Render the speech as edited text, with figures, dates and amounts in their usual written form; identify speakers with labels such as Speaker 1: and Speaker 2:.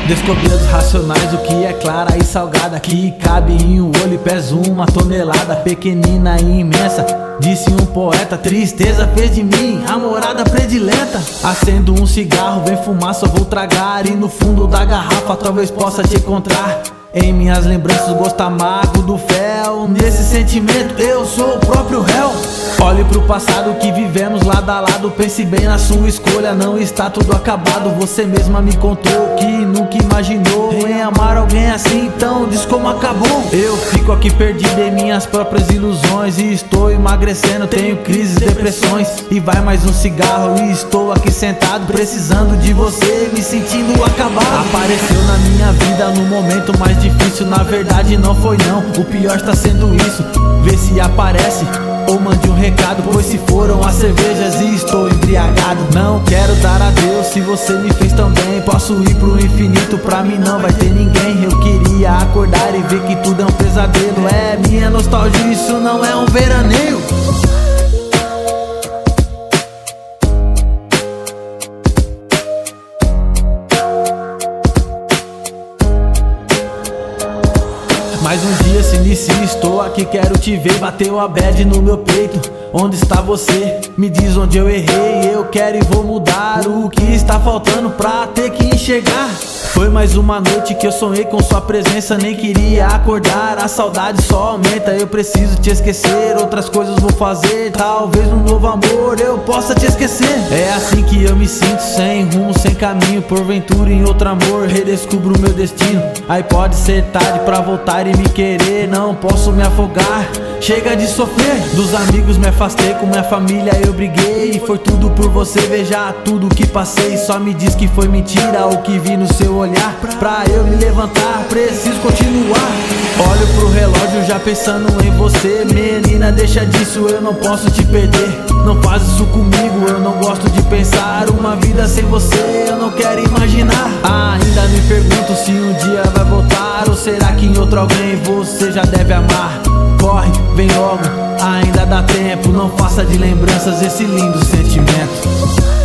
Speaker 1: Descobri os racionais, o que é clara e salgada, que cabe em um olho e pesa 1 tonelada. Pequenina e imensa, disse um poeta, tristeza fez de mim a morada predileta. Acendo um cigarro, vem fumaça, eu vou tragar, e no fundo da garrafa talvez possa te encontrar. Em minhas lembranças, gosto amargo do fel. Nesse sentimento eu sou o próprio réu. Olhe pro passado que vivemos lado a lado. Pense bem na sua escolha, não está tudo acabado. Você mesma me contou que nunca imaginou em amar alguém assim, então diz como acabou. Eu fico aqui perdido em minhas próprias ilusões, e estou emagrecendo, tenho crises, depressões. E vai mais um cigarro e estou aqui sentado, precisando de você, me sentindo acabado. Apareceu na minha vida no momento mais difícil, na verdade não foi não, o pior está sendo isso. Vê se aparece ou mande um recado, pois se foram as cervejas e estou embriagado. Não quero dar adeus, se você me fez tão bem, posso ir pro infinito, pra mim não vai ter ninguém. Eu queria acordar e ver que tudo é um pesadelo, é minha nostalgia, isso não é um veraneio. Mais um dia se inicia, estou aqui, quero te ver. Bateu a bad no meu peito, onde está você? Me diz onde eu errei, eu quero e vou mudar. O que está faltando pra ter que enxergar? Foi mais uma noite que eu sonhei com sua presença, nem queria acordar, a saudade só aumenta. Eu preciso te esquecer, outras coisas vou fazer, talvez um novo amor eu possa te esquecer. É assim que eu me sinto, sem rumo, sem caminho, porventura em outro amor redescubro o meu destino. Aí pode ser tarde pra voltar e me querer, não posso me afogar, chega de sofrer. Dos amigos me afastei, com minha família eu briguei, e foi tudo por você, veja tudo que passei. Só me diz que foi mentira o que vi no seu olhar, pra eu me levantar, preciso continuar. Olho pro relógio já pensando em você, menina deixa disso, eu não posso te perder. Não faz isso comigo, eu não gosto de pensar uma vida sem você, eu não quero imaginar. Ainda me pergunto se um dia vai voltar, ou será que em outro alguém você já deve amar. Corre, vem logo, ainda dá tempo, não faça de lembranças esse lindo sentimento.